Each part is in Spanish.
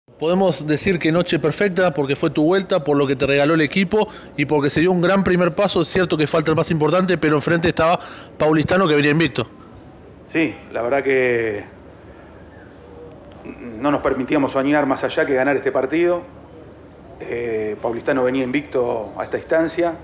Podemos decir que noche perfecta porque fue tu vuelta, por lo que te regaló el equipo y porque se dio un gran primer paso. Es cierto que falta el más importante, pero enfrente estaba Paulistano que venía invicto. Sí, la verdad que no nos permitíamos soñar más allá que ganar este partido. Paulistano venía invicto a esta instancia.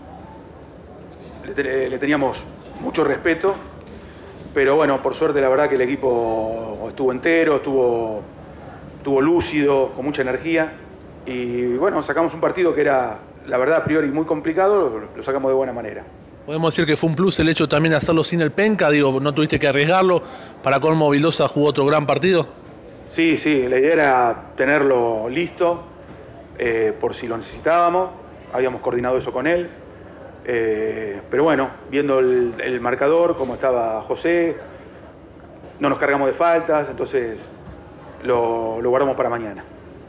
Le teníamos mucho respeto, pero bueno, por suerte la verdad que el equipo estuvo entero, estuvo lúcido, con mucha energía. Y bueno, sacamos un partido que era, la verdad, a priori muy complicado, lo sacamos de buena manera. Podemos decir que fue un plus el hecho también de hacerlo sin el penca, digo, no tuviste que arriesgarlo. Para colmo, Vildosa jugó otro gran partido. Sí, sí, la idea era tenerlo listo por si lo necesitábamos. Habíamos coordinado eso con él. Pero bueno, viendo el marcador, cómo estaba José, no nos cargamos de faltas, entonces lo guardamos para mañana.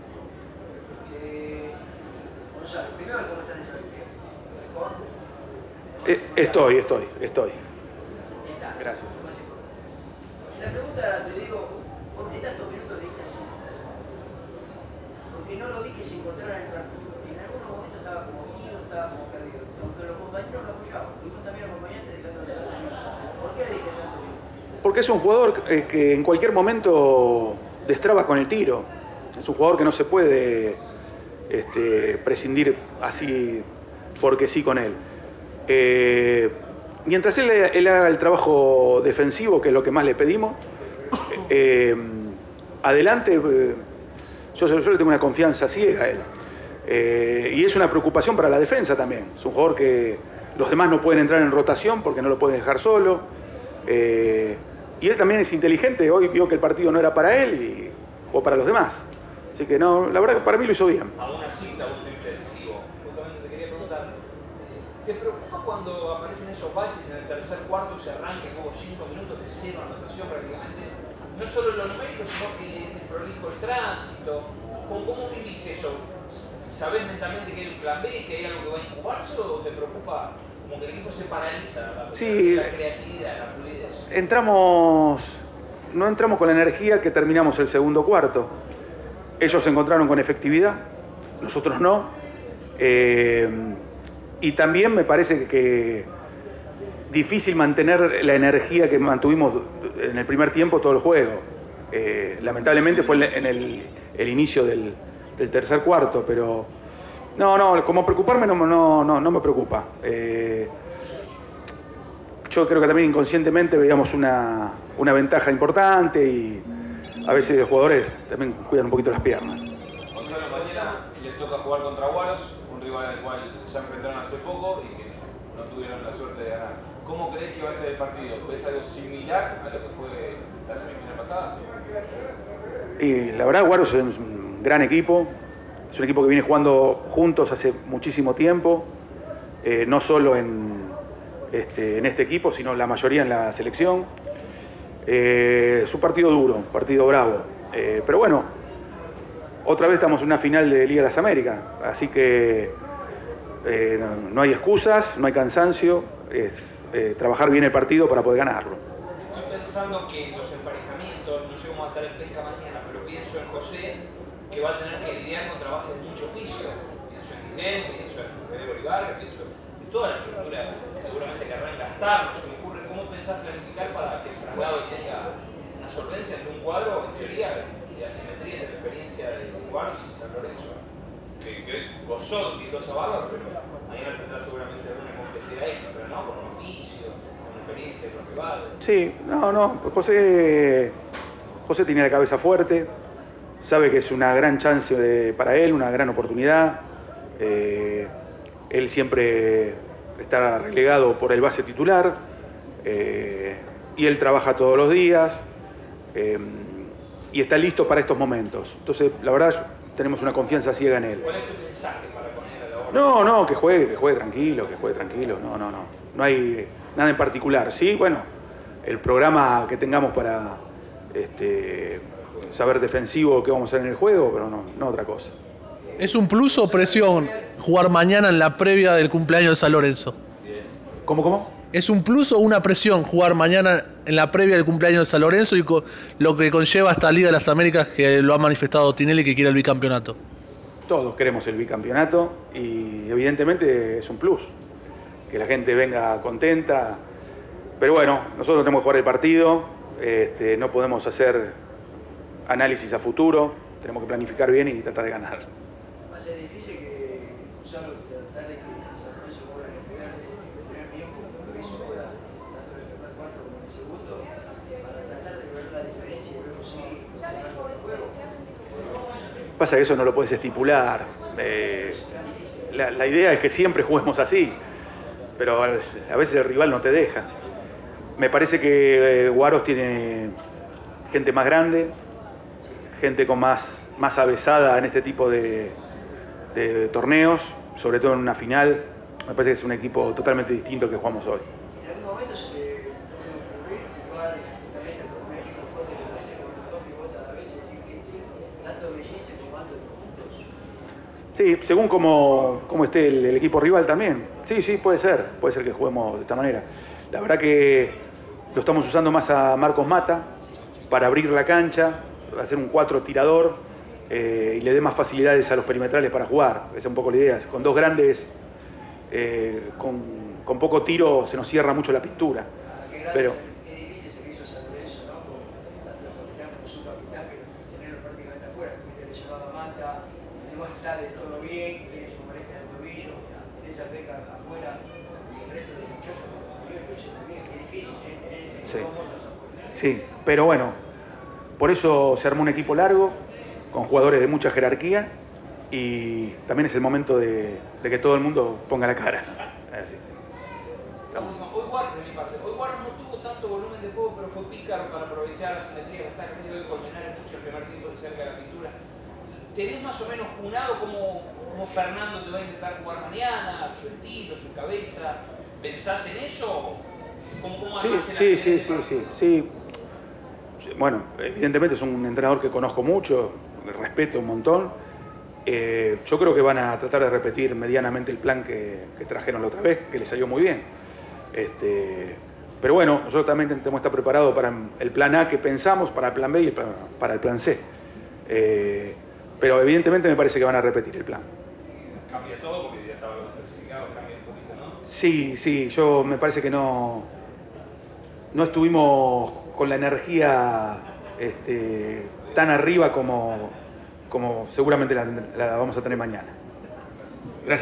Gonzalo, primero, ¿cómo están en San Miguel? ¿Mejor? ¿Lo más importante? Estoy. Estás, Gracias. lo más importante. La pregunta ahora te digo, ¿por qué tantos minutos le diste a Sims? Porque no lo vi que se encontrara en el partido. En algunos momentos estaba como ido, estaba como perdido. Aunque los compañeros lo apoyaban. Y vos también acompañaste dejándole tantos minutos. ¿Por qué le diste tantos minutos? Porque es un jugador que en cualquier momento destraba con el tiro. Es un jugador que no se puede prescindir así porque sí con él. Mientras él haga el trabajo defensivo, que es lo que más le pedimos, eh, adelante, yo le tengo una confianza ciega a él. Y es una preocupación para la defensa también. Es un jugador que los demás no pueden entrar en rotación porque no lo pueden dejar solo. Y él también es inteligente. Hoy vio que el partido no era para él y jugó para los demás. Así que no, la verdad que para mí lo hizo bien. Aún así clavó un triple decisivo. Justamente te quería preguntar, ¿te preocupa cuando aparecen esos baches en el tercer cuarto, ese arranque que hubo 5 minutos de cero anotación prácticamente? No solo en lo numérico, sino que es desprolijo el tránsito. ¿Cómo vivís eso? ¿Sabés mentalmente que hay un plan B, que hay algo que va a incubarse o te preocupa como que el equipo se paraliza a pesar de Sí, la creatividad, la fluidez? no entramos con la energía que terminamos el segundo cuarto. Ellos se encontraron con efectividad, nosotros no. Eh, y también me parece que difícil mantener la energía que mantuvimos en el primer tiempo todo el juego. Lamentablemente fue en el inicio del tercer cuarto, pero no, como preocuparme no me preocupa. Yo creo que también inconscientemente veíamos una ventaja importante y a veces los jugadores también cuidan un poquito las piernas. Gonzalo, mañana les toca jugar contra Waros, un rival al cual ya enfrentaron hace poco y que no tuvieron la suerte de ganar. ¿Cómo crees que va a ser el partido? ¿Ves algo similar a lo que fue la semifinal pasada? Y la verdad, Guaros es un gran equipo, es un equipo que viene jugando juntos hace muchísimo tiempo, no solo en este equipo, sino la mayoría en la selección. Es un partido duro, un partido bravo. Pero bueno, otra vez estamos en una final de Liga de las Américas, así que no hay excusas, no hay cansancio, es trabajar bien el partido para poder ganarlo. Estoy pensando que en los emparejamientos, no sé cómo va a estar el penca mañana, pero pienso en José, que va a tener que lidiar contra bases de mucho oficio. Pienso en Guillén, pienso en Pedro Olivar, pienso en toda la estructura que seguramente querrán gastar. No se me ocurre cómo pensás planificar para que el traslado tenga una solvencia ante un cuadro, en teoría, de asimetría entre la experiencia de Guaros y San Lorenzo, que hoy gozó de un Vildosa bárbaro, pero mañana tendrá seguramente alguna complejidad extra, ¿no? Con un oficio, con la experiencia de los rivales. Sí, no, José tiene la cabeza fuerte, sabe que es una gran chance para él, una gran oportunidad. Él siempre está relegado por el base titular y él trabaja todos los días eh, y está listo para estos momentos. Entonces, la verdad, tenemos una confianza ciega en él. ¿Cuál es tu mensaje para con él a la hora de...? No, que juegue tranquilo. No hay nada en particular. Sí, bueno, el programa que tengamos para saber defensivo que vamos a hacer en el juego, pero no otra cosa. ¿Es un plus o presión jugar mañana en la previa del cumpleaños de San Lorenzo? ¿Cómo? ¿Es un plus o una presión jugar mañana en la previa del cumpleaños de San Lorenzo y lo que conlleva esta Liga de las Américas que lo ha manifestado Tinelli que quiere el bicampeonato? Todos queremos el bicampeonato y evidentemente es un plus, que la gente venga contenta. Pero bueno, nosotros tenemos que jugar el partido, no podemos hacer análisis a futuro, tenemos que planificar bien y tratar de ganar. Va a ser difícil que Gonzalo tratar de que San Lorenzo juegue en el primer tiempo, como lo hizo ahora, tanto en el primer cuarto como en el segundo, para tratar de ver la diferencia y luego sí controlarlo el juego. Pasa que eso no lo puedes estipular. La idea es que siempre juguemos así, pero a veces el rival no te deja. Me parece que Guaros tiene gente más grande, gente con más avesada en este tipo de torneos, sobre todo en una final. Me parece que es un equipo totalmente distinto al que jugamos hoy. En algún momento se te puede ocurrir jugar justamente con un equipo fuerte como ese, con los dos pivotes a la vez, y decir que tanto Bellince como Andor juntos. Sí, según cómo esté el equipo rival también. Sí, puede ser que juguemos de esta manera. La verdad que lo estamos usando más a Marcos Mata para abrir la cancha, hacer un 4 tirador y le dé más facilidades a los perimetrales para jugar. Esa es un poco la idea. Con dos grandes, con poco tiro se nos cierra mucho la pintura. Pero Qué difícil se le hizo a San Lorenzo, ¿no? Con tanto el capitán como su capitán, que tenerlo prácticamente afuera. Tuviste lesionado a Mata, no está del todo bien, tiene su molestia en el tobillo, tenés a Beca afuera y el resto de los muchachos lo hizo muy bien. Es difícil, tener sí. dos monstruos afuera. Sí, pero bueno, por eso se armó un equipo largo, con jugadores de mucha jerarquía, y también es el momento de que todo el mundo ponga la cara. Así. Hoy Guaros, de mi parte, hoy Guaros no tuvo tanto volumen de juego, pero fue pícaro para aprovechar la simetría que está. Parece que hoy Colmenares mucho el primer tiempo cerca de la pintura. ¿Tenés más o menos junado cómo Fernando te va a intentar jugar mañana? ¿Su estilo, su cabeza? ¿Pensás en eso? ¿Cómo armás el ajedrez del partido? Sí. Bueno, evidentemente es un entrenador que conozco mucho, le respeto un montón. Yo creo que van a tratar de repetir medianamente el plan que trajeron la otra vez, que les salió muy bien. Pero bueno, nosotros también tenemos que estar preparados para el plan A que pensamos, para el plan B y para el plan C. Pero evidentemente me parece que van a repetir el plan. Cambia todo porque ya estaban los clasificados, cambia un poquito, ¿no? Sí, yo me parece que no estuvimos con la energía tan arriba como seguramente la vamos a tener mañana.